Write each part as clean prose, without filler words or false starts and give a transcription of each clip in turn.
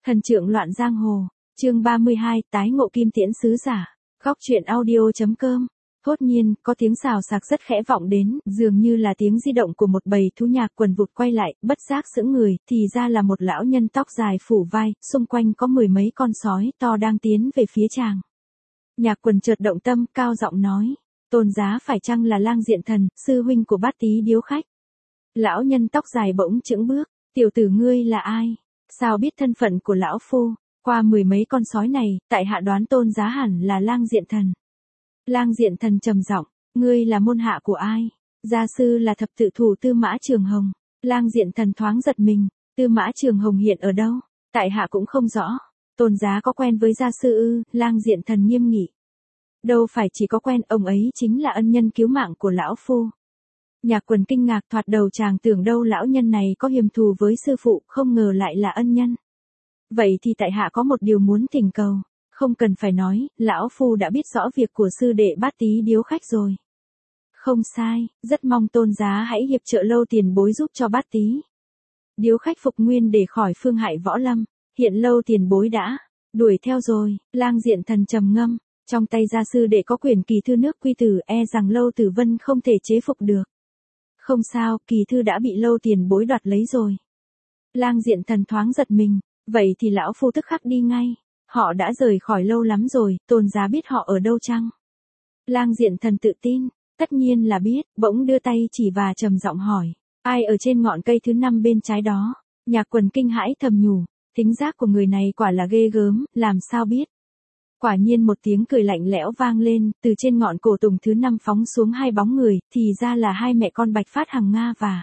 Thần trượng loạn giang hồ, chương 32, tái ngộ kim tiễn sứ giả. Góc truyện audio.com. Thốt nhiên, có tiếng xào xạc rất khẽ vọng đến, dường như là tiếng di động của một bầy thú nhạc quần vụt quay lại, bất giác sững người, thì ra là một lão nhân tóc dài phủ vai, xung quanh có mười mấy con sói to đang tiến về phía chàng. Nhạc quần chợt động tâm, cao giọng nói, Tôn giá phải chăng là Lang Diện Thần, sư huynh của Bát Tý điếu khách? Lão nhân tóc dài bỗng chững bước, tiểu tử ngươi là ai? Sao biết thân phận của lão phu? Qua mười mấy con sói này, tại hạ đoán Tôn giá hẳn là Lang Diện Thần. Lang Diện Thần trầm giọng, ngươi là môn hạ của ai? Gia sư là thập tự thủ Tư Mã Trường Hồng. Lang Diện Thần thoáng giật mình, Tư Mã Trường Hồng hiện ở đâu? Tại hạ cũng không rõ. Tôn giá có quen với gia sư ư? Lang Diện Thần nghiêm nghị. Đâu phải chỉ có quen, ông ấy chính là ân nhân cứu mạng của lão phu. Nhạc quần kinh ngạc, thoạt đầu chàng tưởng đâu lão nhân này có hiềm thù với sư phụ, không ngờ lại là ân nhân. Vậy thì tại hạ có một điều muốn thỉnh cầu. Không cần phải nói, lão phu đã biết rõ việc của sư đệ Bát Tý điếu khách rồi. Không sai, rất mong tôn giá hãy hiệp trợ Lâu Tiền Bối giúp cho Bát Tý điếu khách phục nguyên để khỏi phương hại võ lâm. Hiện Lâu Tiền Bối đã đuổi theo rồi. Lang Diện Thần trầm ngâm, trong tay gia sư đệ có quyển kỳ thư nước quy tử, e rằng Lâu Tử Vân không thể chế phục được. Không sao, kỳ thư đã bị Lâu Tiền Bối đoạt lấy rồi. Lang Diện Thần thoáng giật mình, vậy thì lão phu tức khắc đi ngay. Họ đã rời khỏi lâu lắm rồi, tôn giá biết họ ở đâu chăng? Lang Diện Thần tự tin, tất nhiên là biết, bỗng đưa tay chỉ và trầm giọng hỏi, ai ở trên ngọn cây thứ 5 bên trái đó? Nhạc quần kinh hãi thầm nhủ, thính giác của người này quả là ghê gớm, làm sao biết? Quả nhiên một tiếng cười lạnh lẽo vang lên, từ trên ngọn cổ tùng thứ 5 phóng xuống hai bóng người, thì ra là hai mẹ con Bạch Phát Hằng Nga và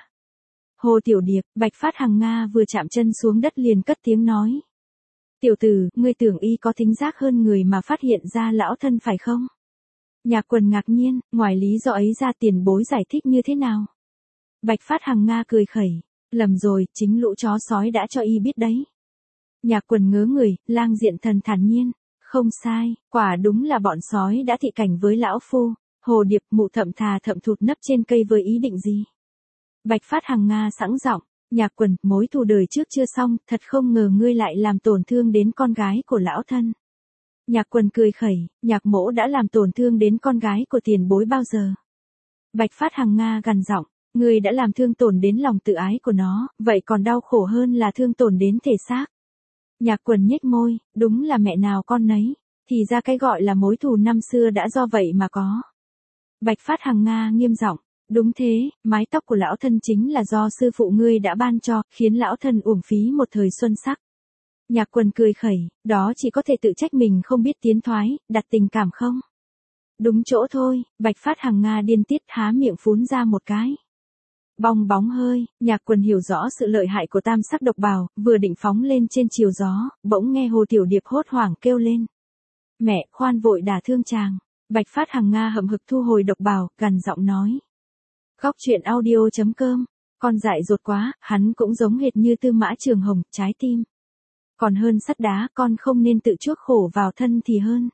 Hồ Tiểu Điệp. Bạch Phát Hằng Nga vừa chạm chân xuống đất liền cất tiếng nói, tiểu tử, ngươi tưởng y có thính giác hơn người mà phát hiện ra lão thân phải không? Nhạc quần ngạc nhiên, ngoài lý do ấy ra tiền bối giải thích như thế nào? Bạch Phát Hằng Nga cười khẩy, lầm rồi, chính lũ chó sói đã cho y biết đấy. Nhạc quần ngớ người, Lang Diện Thần thản nhiên, không sai, quả đúng là bọn sói đã thị cảnh với lão phu. Hồ Điệp mụ thậm thà thậm thụt nấp trên cây với ý định gì? Bạch Phát Hằng Nga sẵn giọng, Nhạc quần, mối thù đời trước chưa xong, thật không ngờ ngươi lại làm tổn thương đến con gái của lão thân. Nhạc quần cười khẩy, Nhạc mỗ đã làm tổn thương đến con gái của tiền bối bao giờ? Bạch Phát Hằng Nga gằn giọng, ngươi đã làm thương tổn đến lòng tự ái của nó, vậy còn đau khổ hơn là thương tổn đến thể xác. Nhạc quần nhếch môi, đúng là mẹ nào con nấy, thì ra cái gọi là mối thù năm xưa đã do vậy mà có. Bạch Phát Hằng Nga nghiêm giọng, đúng thế, mái tóc của lão thân chính là do sư phụ ngươi đã ban cho, khiến lão thân uổng phí một thời xuân sắc. Nhạc quần cười khẩy, đó chỉ có thể tự trách mình không biết tiến thoái, đặt tình cảm không? Đúng chỗ thôi. Bạch Phát Hằng Nga điên tiết há miệng phún ra một cái. Bong bóng hơi, Nhạc quần hiểu rõ sự lợi hại của tam sắc độc bào, vừa định phóng lên trên chiều gió, bỗng nghe Hồ Tiểu Điệp hốt hoảng kêu lên. Mẹ, khoan vội đả thương chàng. Bạch Phát Hằng Nga hậm hực thu hồi độc bào, gằn giọng nói. Góc truyện audio.com, con dại dột quá, hắn cũng giống hệt như Tư Mã Trường Hồng, trái tim. Còn hơn sắt đá, con không nên tự chuốc khổ vào thân thì hơn.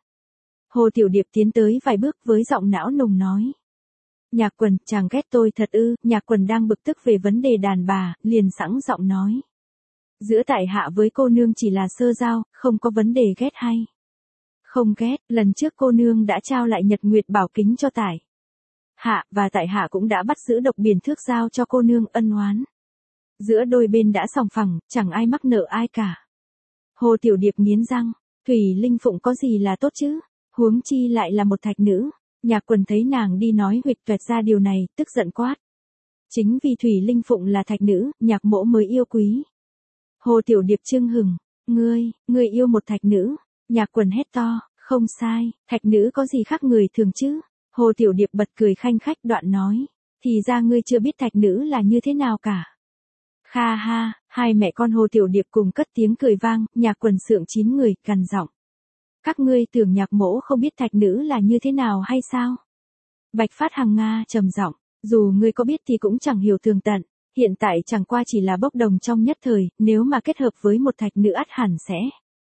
Hồ Tiểu Điệp tiến tới vài bước với giọng não nùng nói. Nhạc quần, chàng ghét tôi thật ư? Nhạc quần đang bực tức về vấn đề đàn bà, liền sẵn giọng nói. Giữa tại hạ với cô nương chỉ là sơ giao, không có vấn đề ghét hay. Không ghét, lần trước cô nương đã trao lại Nhật Nguyệt Bảo Kính cho tại hạ, và tại hạ cũng đã bắt giữ độc biển thước giao cho cô nương, ân oán giữa đôi bên đã sòng phẳng, chẳng ai mắc nợ ai cả. Hồ Tiểu Điệp nghiến răng, Thủy Linh Phụng có gì là tốt chứ, huống chi lại là một thạch nữ. Nhạc quần thấy nàng đi nói huỵch toẹt ra điều này, tức giận quát. Chính vì Thủy Linh Phụng là thạch nữ, nhạc mỗ mới yêu quý. Hồ Tiểu Điệp chưng hừng, ngươi yêu một thạch nữ. Nhạc quần hét to, không sai, thạch nữ có gì khác người thường chứ? Hồ Tiểu Điệp bật cười khanh khách, đoạn nói, thì ra ngươi chưa biết thạch nữ là như thế nào cả. Kha ha, hai mẹ con Hồ Tiểu Điệp cùng cất tiếng cười vang, Nhạc quần sượng 9 người, gằn giọng. Các ngươi tưởng nhạc mỗ không biết thạch nữ là như thế nào hay sao? Bạch Phát Hằng Nga trầm giọng, dù ngươi có biết thì cũng chẳng hiểu tường tận, hiện tại chẳng qua chỉ là bốc đồng trong nhất thời, nếu mà kết hợp với một thạch nữ ắt hẳn sẽ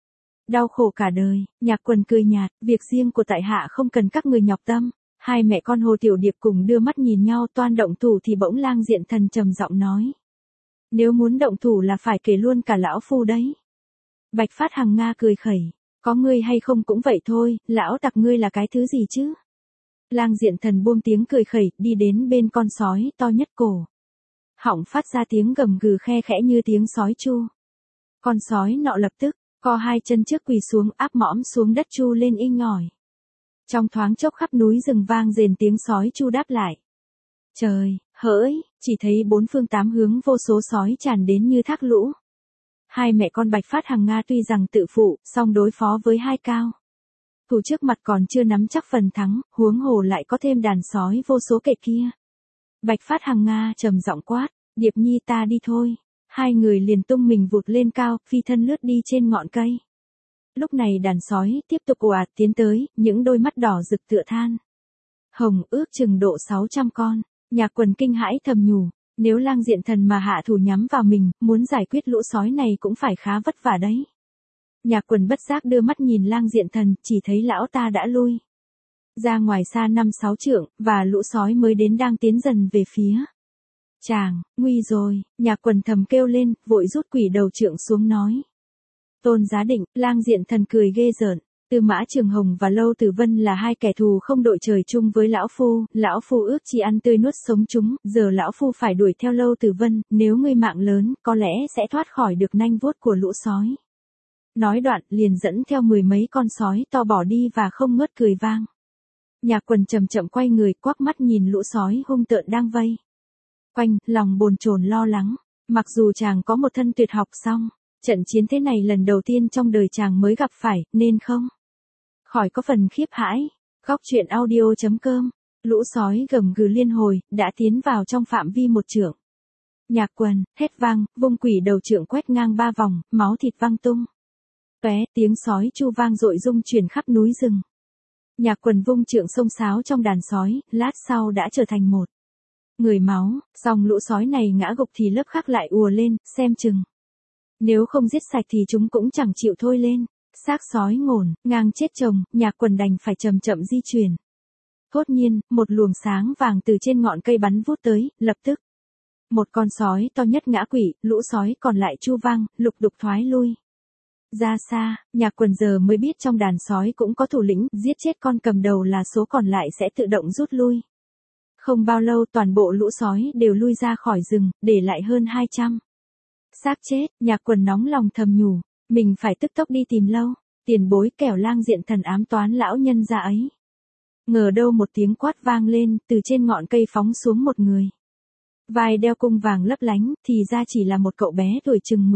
đau khổ cả đời. Nhạc quần cười nhạt, việc riêng của tại hạ không cần các người nhọc tâm. Hai mẹ con Hồ Tiểu Điệp cùng đưa mắt nhìn nhau, toan động thủ thì bỗng Lang Diện Thần trầm giọng nói. Nếu muốn động thủ là phải kể luôn cả lão phu đấy. Bạch Phát Hằng Nga cười khẩy. Có ngươi hay không cũng vậy thôi, lão tặc ngươi là cái thứ gì chứ? Lang Diện Thần buông tiếng cười khẩy, đi đến bên con sói to nhất cổ. Họng phát ra tiếng gầm gừ khe khẽ như tiếng sói chu. Con sói nọ lập tức, co hai chân trước quỳ xuống áp mõm xuống đất chu lên inh ỏi. Trong thoáng chốc khắp núi rừng vang rền tiếng sói chu đáp lại. Trời, hỡi, chỉ thấy bốn phương tám hướng vô số sói tràn đến như thác lũ. Hai mẹ con Bạch Phát Hằng Nga tuy rằng tự phụ, song đối phó với hai cao thủ trước mặt còn chưa nắm chắc phần thắng, huống hồ lại có thêm đàn sói vô số kể kia. Bạch Phát Hằng Nga trầm giọng quát, Điệp Nhi ta đi thôi. Hai người liền tung mình vụt lên cao, phi thân lướt đi trên ngọn cây. Lúc này đàn sói tiếp tục ồ ạt tiến tới, những đôi mắt đỏ rực tựa than hồng ước chừng độ 600 con. Nhạc Quần kinh hãi thầm nhủ, nếu Lang Diện Thần mà hạ thủ nhắm vào mình, muốn giải quyết lũ sói này cũng phải khá vất vả đấy. Nhạc Quần bất giác đưa mắt nhìn Lang Diện Thần, chỉ thấy lão ta đã lui ra ngoài xa 5-6 trượng, và lũ sói mới đến đang tiến dần về phía. Chàng, nguy rồi, Nhạc Quần thầm kêu lên, vội rút quỷ đầu trượng xuống nói. Tôn Giá Định, Lang Diện Thần cười ghê rợn. Tư Mã Trường Hồng và Lâu Tử Vân là hai kẻ thù không đội trời chung với lão phu ước chỉ ăn tươi nuốt sống chúng, giờ lão phu phải đuổi theo Lâu Tử Vân, nếu ngươi mạng lớn, có lẽ sẽ thoát khỏi được nanh vuốt của lũ sói. Nói đoạn, liền dẫn theo 10 mấy con sói to bỏ đi và không ngớt cười vang. Nhạc Quần chậm chậm quay người, quắc mắt nhìn lũ sói hung tợn đang vây quanh, lòng bồn chồn lo lắng. Mặc dù chàng có một thân tuyệt học song trận chiến thế này lần đầu tiên trong đời chàng mới gặp phải, nên không khỏi có phần khiếp hãi. Góc truyện audio.com. Lũ sói gầm gừ liên hồi, đã tiến vào trong phạm vi một trượng. Nhạc Quần, hét vang, vung quỷ đầu trượng quét ngang 3 vòng, máu thịt văng tung tóe, tiếng sói chu vang dội rung chuyển khắp núi rừng. Nhạc Quần vung trượng xông xáo trong đàn sói, lát sau đã trở thành một người máu, song lũ sói này ngã gục thì lớp khác lại ùa lên, xem chừng nếu không giết sạch thì chúng cũng chẳng chịu thôi lên. Xác sói ngổn, ngang chết chồng, Nhạc Quần đành phải chậm chậm di chuyển. Thốt nhiên, một luồng sáng vàng từ trên ngọn cây bắn vút tới, lập tức một con sói to nhất ngã quỵ, lũ sói còn lại chu vang, lục đục thoái lui ra xa. Nhạc Quần giờ mới biết trong đàn sói cũng có thủ lĩnh, giết chết con cầm đầu là số còn lại sẽ tự động rút lui. Không bao lâu toàn bộ lũ sói đều lui ra khỏi rừng, để lại hơn 200 xác chết. Nhạc Quần nóng lòng thầm nhủ, mình phải tức tốc đi tìm Lâu tiền bối, kẻo Lang Diện Thần ám toán lão nhân gia ấy. Ngờ đâu một tiếng quát vang lên, từ trên ngọn cây phóng xuống một người. Vai đeo cung vàng lấp lánh, thì ra chỉ là một cậu bé tuổi chừng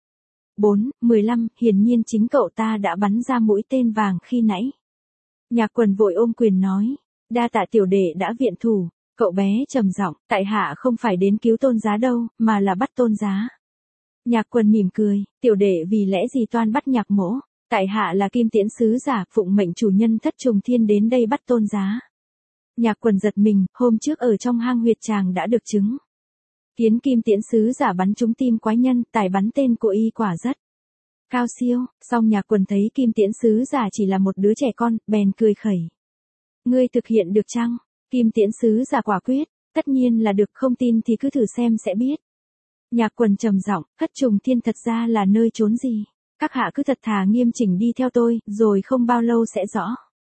14-15, hiển nhiên chính cậu ta đã bắn ra mũi tên vàng khi nãy. Nhạc Quần vội ôm quyền nói, đa tạ tiểu đệ đã viện thủ. Cậu bé trầm giọng, tại hạ không phải đến cứu Tôn Giá đâu, mà là bắt Tôn Giá. Nhạc Quần mỉm cười, tiểu đệ vì lẽ gì toan bắt Nhạc mỗ? Tại hạ là Kim Tiễn sứ giả, phụng mệnh chủ nhân Thất Trùng Thiên đến đây bắt Tôn Giá. Nhạc Quần giật mình, hôm trước ở trong hang huyệt chàng đã được chứng kiến Kim Tiễn sứ giả bắn trúng tim quái nhân, tài bắn tên của y quả rất cao siêu. Song Nhạc Quần thấy Kim Tiễn sứ giả chỉ là một đứa trẻ con, bèn cười khẩy. Ngươi thực hiện được chăng? Kim Tiễn sứ giả quả quyết, tất nhiên là được, không tin thì cứ thử xem sẽ biết. Nhạc Quần trầm giọng, Thất Trùng Thiên thật ra là nơi trốn gì? Các hạ cứ thật thà nghiêm chỉnh đi theo tôi, rồi không bao lâu sẽ rõ.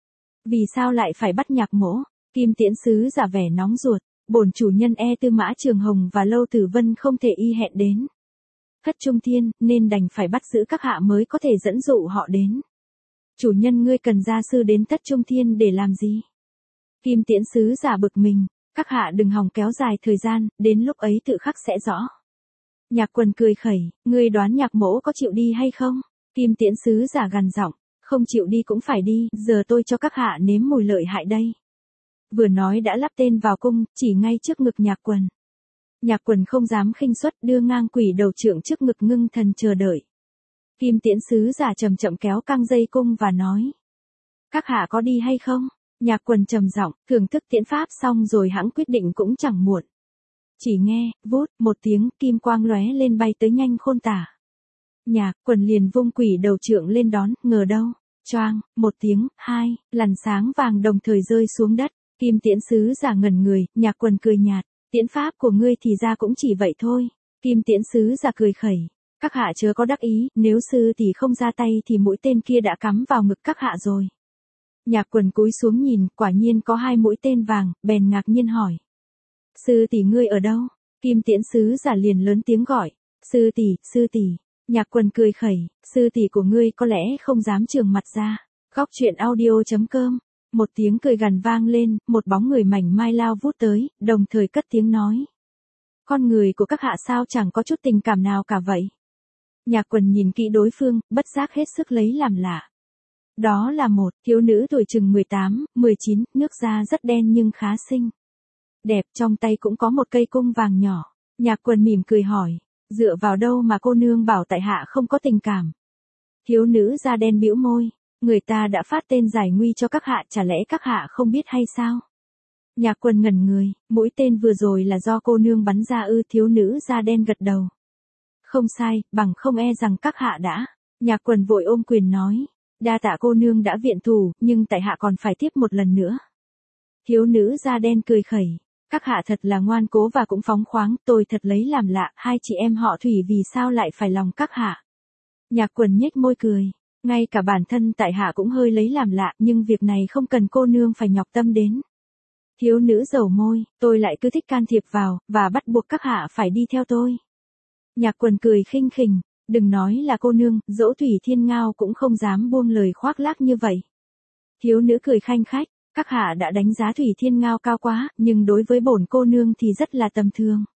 Vì sao lại phải bắt Nhạc mỗ? Kim Tiễn sứ giả vẻ nóng ruột, bổn chủ nhân Tư Mã Trường Hồng và Lâu Tử Vân không thể y hẹn đến Thất Trung Thiên, nên đành phải bắt giữ các hạ mới có thể dẫn dụ họ đến. Chủ nhân ngươi cần gia sư đến Thất Trung Thiên để làm gì? Kim Tiễn sứ giả bực mình, các hạ đừng hòng kéo dài thời gian, đến lúc ấy tự khắc sẽ rõ. Nhạc Quần cười khẩy, ngươi đoán Nhạc mỗ có chịu đi hay không? Kim Tiễn sứ giả gằn giọng, không chịu đi cũng phải đi, giờ tôi cho các hạ nếm mùi lợi hại đây. Vừa nói đã lắp tên vào cung, chỉ ngay trước ngực Nhạc Quần. Nhạc Quần không dám khinh suất, đưa ngang quỷ đầu trượng trước ngực ngưng thần chờ đợi. Kim Tiễn sứ giả chậm chậm kéo căng dây cung và nói, các hạ có đi hay không? Nhạc Quần trầm giọng, thưởng thức tiễn pháp xong rồi hãng quyết định cũng chẳng muộn. Chỉ nghe, vút, một tiếng, kim quang lóe lên bay tới nhanh khôn tả. Nhạc Quần liền vung quỷ đầu trượng lên đón, ngờ đâu, choang, một tiếng, hai, làn sáng vàng đồng thời rơi xuống đất. Kim Tiễn sứ giả ngẩn người, Nhạc Quần cười nhạt, tiễn pháp của ngươi thì ra cũng chỉ vậy thôi. Kim Tiễn sứ giả cười khẩy, Các hạ chớ có đắc ý, nếu sư tỷ không ra tay thì mũi tên kia đã cắm vào ngực các hạ rồi. Nhạc Quần cúi xuống nhìn, quả nhiên có 2 mũi tên vàng, bèn ngạc nhiên hỏi. Sư tỷ ngươi ở đâu? Kim Tiễn sứ giả liền lớn tiếng gọi. Sư tỷ. Nhạc Quần cười khẩy, sư tỷ của ngươi có lẽ không dám trường mặt ra. Góc truyện audio.com. Một tiếng cười gằn vang lên, một bóng người mảnh mai lao vút tới, đồng thời cất tiếng nói. Con người của các hạ sao chẳng có chút tình cảm nào cả vậy? Nhạc Quần nhìn kỹ đối phương, bất giác hết sức lấy làm lạ. Đó là một thiếu nữ tuổi chừng 18, 19, nước da rất đen nhưng khá xinh. Đẹp, trong tay cũng có một cây cung vàng nhỏ. Nhạc Quần mỉm cười hỏi, dựa vào đâu mà cô nương bảo tại hạ không có tình cảm? Thiếu nữ da đen bĩu môi, người ta đã phát tên giải nguy cho các hạ, chả lẽ các hạ không biết hay sao? Nhạc Quần ngẩn người, mũi tên vừa rồi là do cô nương bắn ra ư? Thiếu nữ da đen gật đầu. Không sai, bằng không e rằng các hạ đã. Nhạc Quần vội ôm quyền nói, đa tạ cô nương đã viện thủ, nhưng tại hạ còn phải tiếp một lần nữa. Thiếu nữ da đen cười khẩy, các hạ thật là ngoan cố và cũng phóng khoáng, tôi thật lấy làm lạ, 2 chị em họ Thủy vì sao lại phải lòng các hạ? Nhạc Quần nhếch môi cười, ngay cả bản thân tại hạ cũng hơi lấy làm lạ, nhưng việc này không cần cô nương phải nhọc tâm đến. Thiếu nữ dầu môi, tôi lại cứ thích can thiệp vào, và bắt buộc các hạ phải đi theo tôi. Nhạc Quần cười khinh khỉnh, đừng nói là cô nương, dẫu Thủy Thiên Ngao cũng không dám buông lời khoác lác như vậy. Thiếu nữ cười khanh khách, các hạ đã đánh giá Thủy Thiên Ngao cao quá, nhưng đối với bổn cô nương thì rất là tầm thường.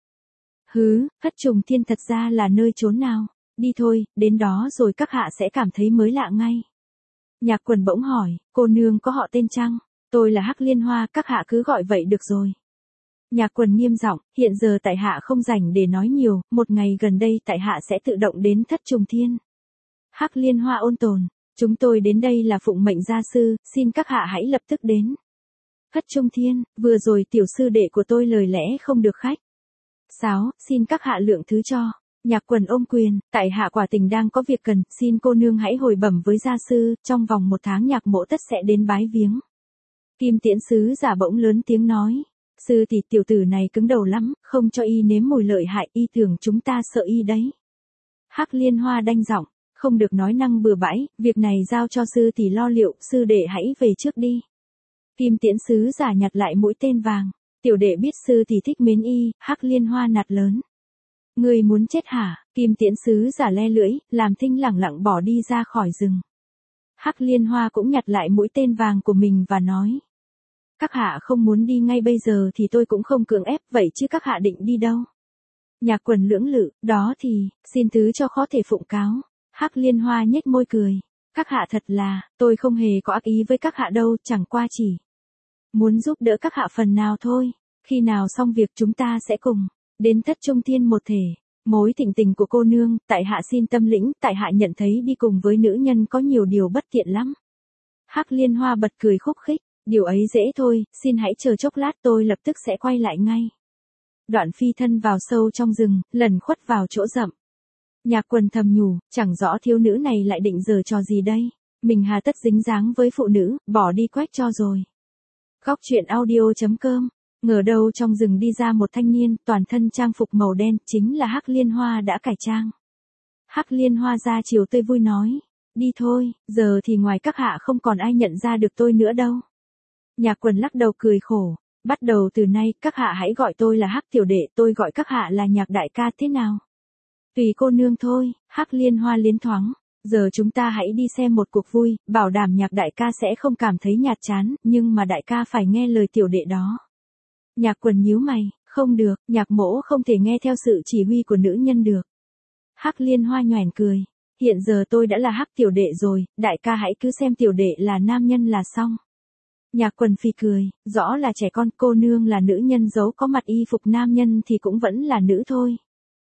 Hứ, Thất Trùng Thiên thật ra là nơi chốn nào? Đi thôi, đến đó rồi các hạ sẽ cảm thấy mới lạ ngay. Nhạc Quần bỗng hỏi, cô nương có họ tên chăng? Tôi là Hắc Liên Hoa, các hạ cứ gọi vậy được rồi. Nhạc Quần nghiêm giọng, hiện giờ tại hạ không rảnh để nói nhiều, một ngày gần đây tại hạ sẽ tự động đến Thất Trùng Thiên. Hắc Liên Hoa ôn tồn, chúng tôi đến đây là phụng mệnh gia sư, xin các hạ hãy lập tức đến. Thất Trung Thiên, vừa rồi tiểu sư đệ của tôi lời lẽ không được khách sáo, xin các hạ lượng thứ cho. Nhạc Quần ôm quyền, tại hạ quả tình đang có việc cần, xin cô nương hãy hồi bẩm với gia sư, trong vòng 1 tháng Nhạc mỗ tất sẽ đến bái viếng. Kim Tiễn sứ giả bỗng lớn tiếng nói, sư tỷ tiểu tử này cứng đầu lắm, không cho y nếm mùi lợi hại, y tưởng chúng ta sợ y đấy. Hắc Liên Hoa đanh giọng, không được nói năng bừa bãi, việc này giao cho sư tỷ lo liệu, sư đệ hãy về trước đi. Kim Tiễn sứ giả nhặt lại mũi tên vàng, tiểu đệ biết sư tỷ thích mến y. Hắc Liên Hoa nạt lớn. Người muốn chết hả? Kim Tiễn sứ giả le lưỡi, làm thinh lẳng lặng bỏ đi ra khỏi rừng. Hắc Liên Hoa cũng nhặt lại mũi tên vàng của mình và nói. Các hạ không muốn đi ngay bây giờ thì tôi cũng không cưỡng ép, vậy chứ các hạ định đi đâu? Nhạc Quần lưỡng lự, đó thì, xin thứ cho khó thể phụng cáo. Hắc Liên Hoa nhếch môi cười. Các hạ thật là, tôi không hề có ác ý với các hạ đâu, chẳng qua chỉ muốn giúp đỡ các hạ phần nào thôi. Khi nào xong việc chúng ta sẽ cùng đến Thất Trung Thiên một thể. Mối tình của cô nương, tại hạ xin tâm lĩnh, tại hạ nhận thấy đi cùng với nữ nhân có nhiều điều bất tiện lắm. Hắc Liên Hoa bật cười khúc khích, điều ấy dễ thôi, xin hãy chờ chốc lát tôi lập tức sẽ quay lại ngay. Đoạn phi thân vào sâu trong rừng, lẩn khuất vào chỗ rậm. Nhạc Quần thầm nhủ, chẳng rõ thiếu nữ này lại định giở trò gì đây. Mình hà tất dính dáng với phụ nữ, bỏ đi quách cho rồi. Góc truyện audio.com. Ngờ đâu trong rừng đi ra một thanh niên, toàn thân trang phục màu đen, chính là Hắc Liên Hoa đã cải trang. Hắc Liên Hoa ra chiều tươi vui nói, đi thôi, giờ thì ngoài các hạ không còn ai nhận ra được tôi nữa đâu. Nhạc Quần lắc đầu cười khổ, bắt đầu từ nay, các hạ hãy gọi tôi là Hắc tiểu đệ, tôi gọi các hạ là Nhạc đại ca thế nào? Tùy cô nương thôi. Hắc Liên Hoa liến thoáng. Giờ chúng ta hãy đi xem một cuộc vui, bảo đảm Nhạc đại ca sẽ không cảm thấy nhạt chán, nhưng mà đại ca phải nghe lời tiểu đệ đó. Nhạc Quần nhíu mày, không được, Nhạc mỗ không thể nghe theo sự chỉ huy của nữ nhân được. Hắc Liên Hoa nhoẻn cười, hiện giờ tôi đã là Hắc tiểu đệ rồi, đại ca hãy cứ xem tiểu đệ là nam nhân là xong. Nhạc Quần phì cười, rõ là trẻ con, cô nương là nữ nhân giấu có mặt y phục nam nhân thì cũng vẫn là nữ thôi.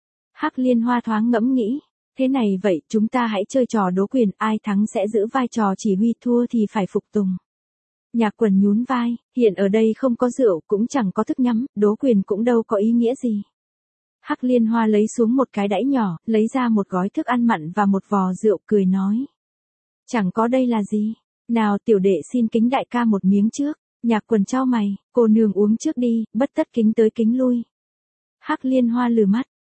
Hắc Liên Hoa thoáng ngẫm nghĩ, thế này vậy, chúng ta hãy chơi trò đố quyền, ai thắng sẽ giữ vai trò chỉ huy, thua thì phải phục tùng. Nhạc Quần nhún vai, hiện ở đây không có rượu, cũng chẳng có thức nhắm, đố quyền cũng đâu có ý nghĩa gì. Hắc Liên Hoa lấy xuống một cái đẫy nhỏ, lấy ra một gói thức ăn mặn và một vò rượu, cười nói. Chẳng có đây là gì? Nào tiểu đệ xin kính đại ca một miếng trước. Nhạc Quần chau mày, cô nương uống trước đi, bất tất kính tới kính lui. Hắc Liên Hoa lừ mắt,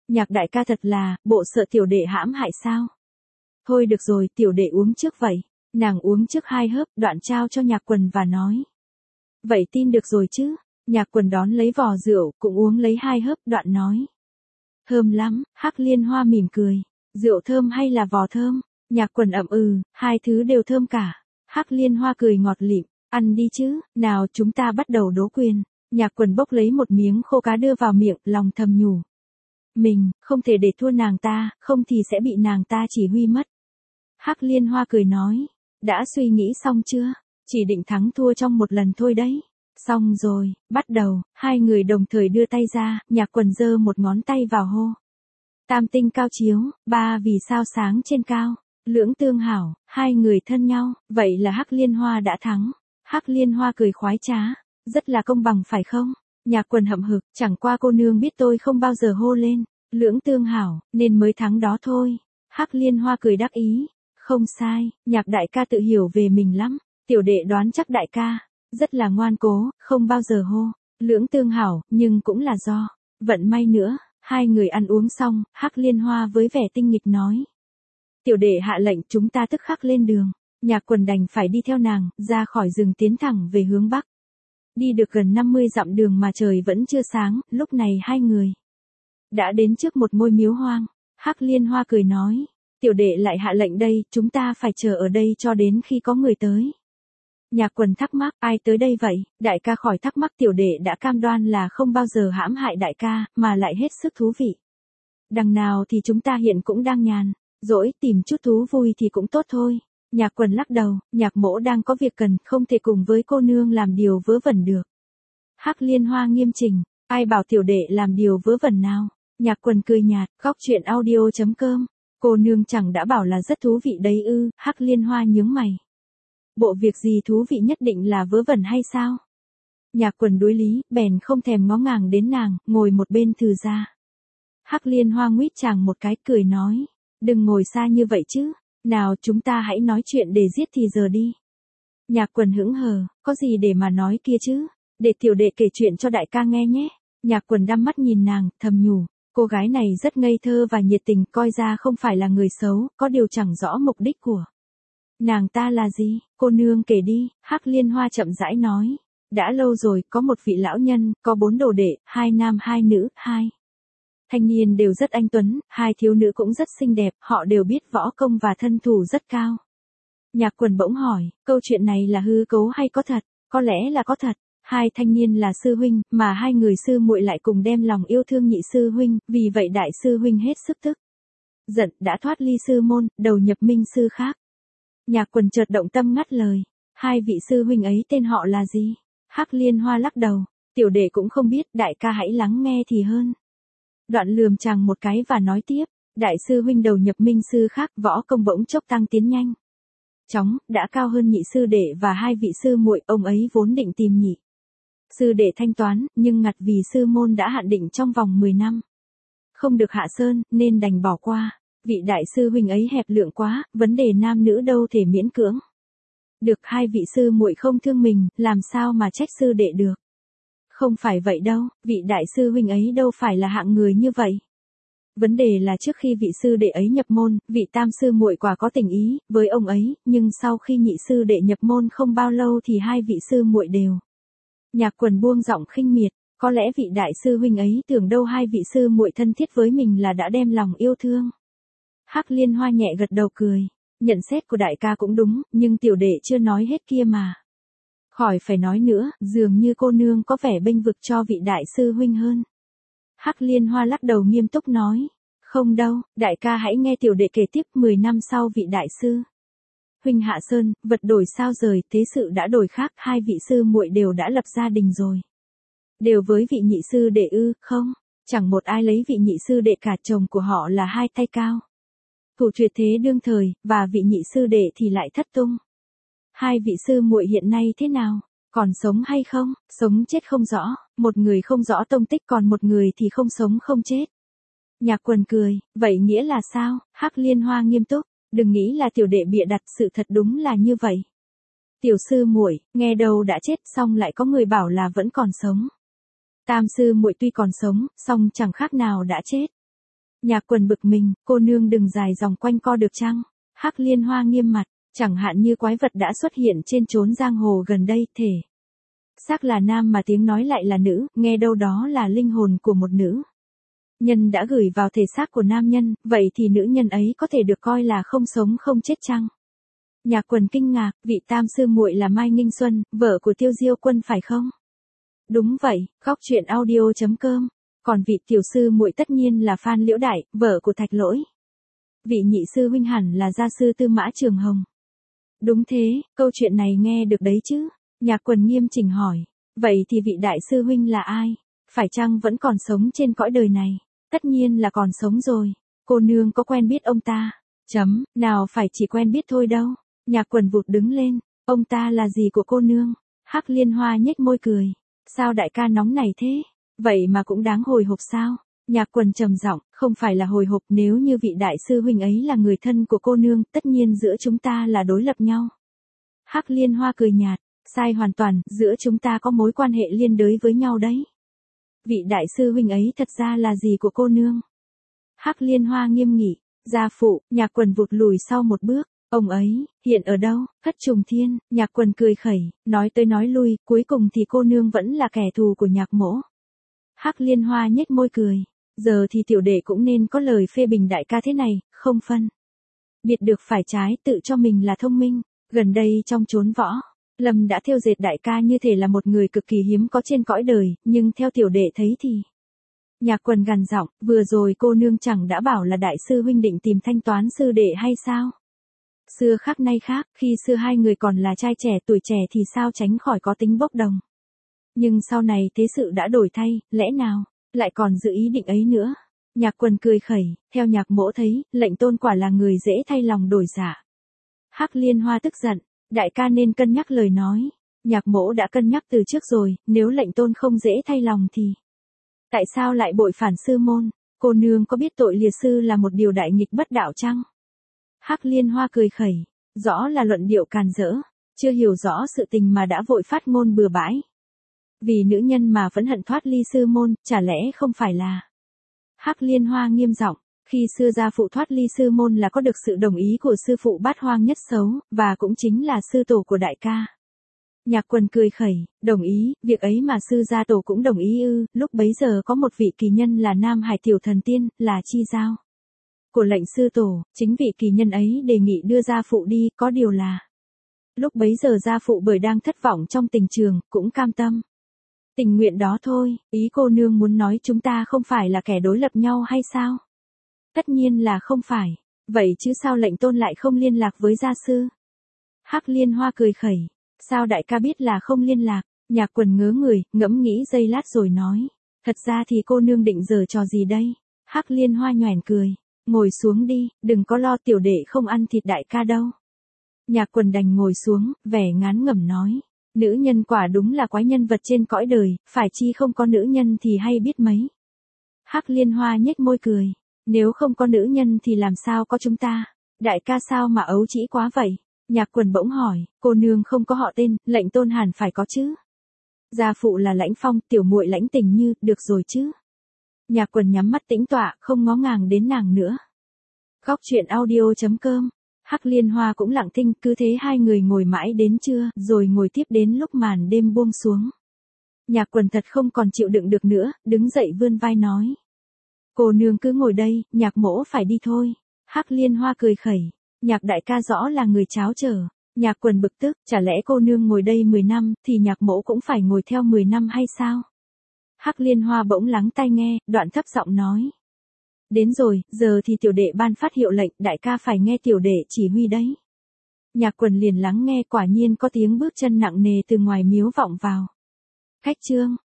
Nhạc đại ca thật là, bộ sợ tiểu đệ hãm hại sao? Thôi được rồi, tiểu đệ uống trước vậy. Nàng uống trước 2 hớp, đoạn trao cho Nhạc Quần và nói. Vậy tin được rồi chứ? Nhạc Quần đón lấy vò rượu, cũng uống lấy 2 hớp, đoạn nói. Thơm lắm, Hắc Liên Hoa mỉm cười. Rượu thơm hay là vò thơm? Nhạc Quần ậm ừ, 2 thứ đều thơm cả. Hắc Liên Hoa cười ngọt lịm, ăn đi chứ, nào chúng ta bắt đầu đố quyền. Nhạc Quần bốc lấy một miếng khô cá đưa vào miệng, lòng thầm nhủ. Mình, không thể để thua nàng ta, không thì sẽ bị nàng ta chỉ huy mất. Hắc Liên Hoa cười nói, đã suy nghĩ xong chưa? Chỉ định thắng thua trong một lần thôi đấy. Xong rồi, bắt đầu, 2 người đồng thời đưa tay ra, Nhạc Quần giơ một ngón tay vào hô. Tam tinh cao chiếu, 3 vì sao sáng trên cao, lưỡng tương hảo, 2 người thân nhau, vậy là Hắc Liên Hoa đã thắng. Hắc Liên Hoa cười khoái trá, rất là công bằng phải không? Nhạc Quần hậm hực, chẳng qua cô nương biết tôi không bao giờ hô lên, lưỡng tương hảo, nên mới thắng đó thôi. Hắc Liên Hoa cười đắc ý, không sai, Nhạc đại ca tự hiểu về mình lắm, tiểu đệ đoán chắc đại ca, rất là ngoan cố, không bao giờ hô, lưỡng tương hảo, nhưng cũng là do, vận may nữa. 2 người ăn uống xong, Hắc Liên Hoa với vẻ tinh nghịch nói. Tiểu đệ hạ lệnh chúng ta tức khắc lên đường. Nhạc Quần đành phải đi theo nàng, ra khỏi rừng tiến thẳng về hướng Bắc. Đi được gần 50 dặm đường mà trời vẫn chưa sáng, lúc này 2 người đã đến trước một ngôi miếu hoang. Hắc Liên Hoa cười nói, tiểu đệ lại hạ lệnh đây, chúng ta phải chờ ở đây cho đến khi có người tới. Nhạc Quần thắc mắc, ai tới đây vậy? Đại ca khỏi thắc mắc, tiểu đệ đã cam đoan là không bao giờ hãm hại đại ca, mà lại hết sức thú vị. Đằng nào thì chúng ta hiện cũng đang nhàn, rỗi tìm chút thú vui thì cũng tốt thôi. Nhạc Quần lắc đầu, Nhạc mỗ đang có việc cần, không thể cùng với cô nương làm điều vớ vẩn được. Hắc Liên Hoa nghiêm chỉnh, ai bảo tiểu đệ làm điều vớ vẩn nào? Nhạc Quần cười nhạt, góc truyện audio.com. Cô nương chẳng đã bảo là rất thú vị đấy ư? Hắc Liên Hoa nhướng mày. Bộ việc gì thú vị nhất định là vớ vẩn hay sao? Nhạc Quần đối lý, bèn không thèm ngó ngàng đến nàng, ngồi một bên thừ ra. Hắc Liên Hoa nguýt chàng một cái, cười nói, đừng ngồi xa như vậy chứ, nào chúng ta hãy nói chuyện để giết thì giờ đi. Nhạc Quần hững hờ, có gì để mà nói kia chứ, để tiểu đệ kể chuyện cho đại ca nghe nhé. Nhạc Quần đăm mắt nhìn nàng, thầm nhủ, cô gái này rất ngây thơ và nhiệt tình, coi ra không phải là người xấu, có điều chẳng rõ mục đích của nàng ta là gì, cô nương kể đi. Hắc Liên Hoa chậm rãi nói, đã lâu rồi, có một vị lão nhân, có 4 đồ đệ, 2 nam 2 nữ, 2 thanh niên đều rất anh tuấn, 2 thiếu nữ cũng rất xinh đẹp, họ đều biết võ công và thân thủ rất cao. Nhạc Quần bỗng hỏi, câu chuyện này là hư cấu hay có thật? Có lẽ là có thật. 2 thanh niên là sư huynh, mà 2 người sư muội lại cùng đem lòng yêu thương nhị sư huynh, vì vậy đại sư huynh hết sức tức giận, đã thoát ly sư môn, đầu nhập minh sư khác. Nhạc Quần chợt động tâm ngắt lời, 2 vị sư huynh ấy tên họ là gì? Hắc Liên Hoa lắc đầu, tiểu đệ cũng không biết, đại ca hãy lắng nghe thì hơn. Đoạn lườm chàng một cái và nói tiếp, đại sư huynh đầu nhập minh sư khác, võ công bỗng chốc tăng tiến nhanh chóng, đã cao hơn nhị sư đệ và 2 vị sư muội, ông ấy vốn định tìm nhị sư đệ thanh toán, nhưng ngặt vì sư môn đã hạn định trong vòng 10 năm không được hạ sơn, nên đành bỏ qua. Vị đại sư huynh ấy hẹp lượng quá, vấn đề nam nữ đâu thể miễn cưỡng được, 2 vị sư muội không thương mình, làm sao mà trách sư đệ được. Không phải vậy đâu, vị đại sư huynh ấy đâu phải là hạng người như vậy. Vấn đề là trước khi vị sư đệ ấy nhập môn, vị tam sư muội quả có tình ý với ông ấy, nhưng sau khi nhị sư đệ nhập môn không bao lâu thì 2 vị sư muội đều. Nhạc Quần buông giọng khinh miệt, có lẽ vị đại sư huynh ấy tưởng đâu 2 vị sư muội thân thiết với mình là đã đem lòng yêu thương. Hắc Liên Hoa nhẹ gật đầu cười, nhận xét của đại ca cũng đúng, nhưng tiểu đệ chưa nói hết kia mà. Khỏi phải nói nữa, dường như cô nương có vẻ bênh vực cho vị đại sư huynh hơn. Hắc Liên Hoa lắc đầu nghiêm túc nói, không đâu, đại ca hãy nghe tiểu đệ kể tiếp. 10 năm sau vị đại sư huynh hạ sơn, vật đổi sao rời, thế sự đã đổi khác, 2 vị sư muội đều đã lập gia đình rồi. Đều với vị nhị sư đệ ư? Không, chẳng một ai lấy vị nhị sư đệ cả, chồng của họ là 2 tay cao thủ tuyệt thế đương thời, và vị nhị sư đệ thì lại thất tung. 2 vị sư muội hiện nay thế nào? Còn sống hay không? Sống chết không rõ, một người không rõ tông tích, còn một người thì không sống không chết. Nhạc Quần cười, vậy nghĩa là sao? Hắc Liên Hoa nghiêm túc, đừng nghĩ là tiểu đệ bịa đặt, sự thật đúng là như vậy. Tiểu sư muội, nghe đâu đã chết, xong lại có người bảo là vẫn còn sống. Tam sư muội tuy còn sống, song chẳng khác nào đã chết. Nhạc Quần bực mình, cô nương đừng dài dòng quanh co được chăng? Hắc Liên Hoa nghiêm mặt, chẳng hạn như quái vật đã xuất hiện trên chốn giang hồ gần đây, thể xác là nam mà tiếng nói lại là nữ, nghe đâu đó là linh hồn của một nữ nhân đã gửi vào thể xác của nam nhân, vậy thì nữ nhân ấy có thể được coi là không sống không chết chăng? Nhạc Quần kinh ngạc, vị tam sư muội là Mai Nghinh Xuân, vợ của Tiêu Diêu Quân phải không? Đúng vậy, góc truyện audio.com. Còn vị tiểu sư muội tất nhiên là Phan Liễu Đại, vợ của Thạch Lỗi. Vị nhị sư huynh hẳn là gia sư Tư Mã Trường Hồng. Đúng thế, câu chuyện này nghe được đấy chứ? Nhạc Quần nghiêm chỉnh hỏi. Vậy thì vị đại sư huynh là ai? Phải chăng vẫn còn sống trên cõi đời này? Tất nhiên là còn sống rồi. Cô nương có quen biết ông ta? Nào phải chỉ quen biết thôi đâu. Nhạc Quần vụt đứng lên. Ông ta là gì của cô nương? Hắc Liên Hoa nhếch môi cười. Sao đại ca nóng này thế? Vậy mà cũng đáng hồi hộp sao? Nhạc Quần trầm giọng, không phải là hồi hộp, nếu như vị đại sư huynh ấy là người thân của cô nương, tất nhiên giữa chúng ta là đối lập nhau. Hắc Liên Hoa cười nhạt, sai hoàn toàn, giữa chúng ta có mối quan hệ liên đới với nhau đấy. Vị đại sư huynh ấy thật ra là gì của cô nương? Hắc Liên Hoa nghiêm nghị, gia phụ. Nhạc Quần vụt lùi sau một bước. Ông ấy, hiện ở đâu? Thất Trùng Thiên. Nhạc Quần cười khẩy, nói tới nói lui, cuối cùng thì cô nương vẫn là kẻ thù của Nhạc mỗ. Hắc Liên Hoa nhếch môi cười, giờ thì tiểu đệ cũng nên có lời phê bình đại ca thế này, không phân biệt được phải trái, tự cho mình là thông minh. Gần đây trong chốn võ lâm đã thêu dệt đại ca như thể là một người cực kỳ hiếm có trên cõi đời, nhưng theo tiểu đệ thấy thì... Nhạc Quần gằn giọng, vừa rồi cô nương chẳng đã bảo là đại sư huynh định tìm thanh toán sư đệ hay sao? Xưa khác nay khác, khi xưa hai người còn là trai trẻ tuổi trẻ thì sao tránh khỏi có tính bốc đồng. Nhưng sau này thế sự đã đổi thay, lẽ nào lại còn giữ ý định ấy nữa? Nhạc Quần cười khẩy, theo Nhạc mỗ thấy, lệnh tôn quả là người dễ thay lòng đổi dạ. Hắc Liên Hoa tức giận, đại ca nên cân nhắc lời nói. Nhạc mỗ đã cân nhắc từ trước rồi, nếu lệnh tôn không dễ thay lòng thì... Tại sao lại bội phản sư môn? Cô nương có biết tội liệt sư là một điều đại nghịch bất đạo chăng? Hắc Liên Hoa cười khẩy, rõ là luận điệu càn rỡ, chưa hiểu rõ sự tình mà đã vội phát ngôn bừa bãi. Vì nữ nhân mà vẫn hận thoát ly sư môn, chả lẽ không phải là... Hắc Liên Hoa nghiêm giọng, khi xưa gia phụ thoát ly sư môn là có được sự đồng ý của sư phụ Bát Hoang Nhất Xấu, và cũng chính là sư tổ của đại ca. Nhạc Quần cười khẩy, đồng ý, việc ấy mà sư gia tổ cũng đồng ý ư? Lúc bấy giờ có một vị kỳ nhân là Nam Hải Tiểu Thần Tiên, là chi giao của lệnh sư tổ, chính vị kỳ nhân ấy đề nghị đưa gia phụ đi, có điều là... Lúc bấy giờ gia phụ bởi đang thất vọng trong tình trường, cũng cam tâm tình nguyện đó thôi. Ý cô nương muốn nói chúng ta không phải là kẻ đối lập nhau hay sao? Tất nhiên là không phải. Vậy chứ sao lệnh tôn lại không liên lạc với gia sư? Hắc Liên Hoa cười khẩy, sao đại ca biết là không liên lạc? Nhạc Quần ngớ người, ngẫm nghĩ giây lát rồi nói, thật ra thì cô nương định giở trò gì đây? Hắc Liên Hoa nhoẻn cười, ngồi xuống đi, đừng có lo, tiểu đệ không ăn thịt đại ca đâu. Nhạc Quần đành ngồi xuống, vẻ ngán ngẩm nói, nữ nhân quả đúng là quái nhân vật trên cõi đời, phải chi không có nữ nhân thì hay biết mấy. Hắc Liên Hoa nhếch môi cười, nếu không có nữ nhân thì làm sao có chúng ta? Đại ca sao mà ấu trĩ quá vậy? Nhạc Quần bỗng hỏi, cô nương không có họ tên, lệnh tôn hẳn phải có chứ? Gia phụ là Lãnh Phong, tiểu muội Lãnh Tình Như, được rồi chứ? Nhạc Quần nhắm mắt tĩnh tọa, không ngó ngàng đến nàng nữa. Góc truyện audio.com. Hắc Liên Hoa cũng lặng thinh, cứ thế hai người ngồi mãi đến trưa, rồi ngồi tiếp đến lúc màn đêm buông xuống. Nhạc Quần thật không còn chịu đựng được nữa, đứng dậy vươn vai nói. Cô nương cứ ngồi đây, Nhạc mỗ phải đi thôi. Hắc Liên Hoa cười khẩy, Nhạc đại ca rõ là người cháo trở. Nhạc Quần bực tức, chả lẽ cô nương ngồi đây 10 năm, thì Nhạc mỗ cũng phải ngồi theo 10 năm hay sao? Hắc Liên Hoa bỗng lắng tai nghe, đoạn thấp giọng nói. Đến rồi, giờ thì tiểu đệ ban phát hiệu lệnh, đại ca phải nghe tiểu đệ chỉ huy đấy. Nhạc Quần liền lắng nghe, quả nhiên có tiếng bước chân nặng nề từ ngoài miếu vọng vào. Khách trương,